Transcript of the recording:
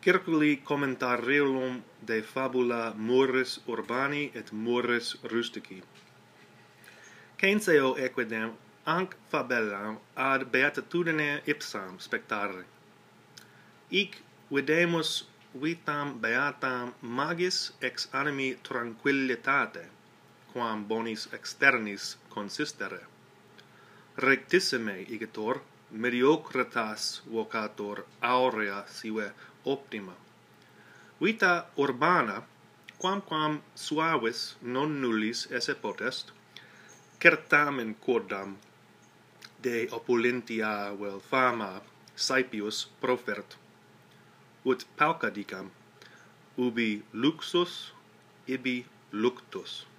Circuli commentarium de fabula Murris urbani et Murris rustici. Censeo equidem anc fabellam ad beatitudine ipsam spectare. Hic videmus vitam beatam magis ex animi tranquillitate, quam bonis externis consistere. Rectissime igitur, mediocritas vocator aurea sive optima. Vita urbana, quamquam suavis non nullis esse potest, certamen quodam de opulentia vel fama saepius profert, ut pauca dicam, ubi luxus, ibi luctus.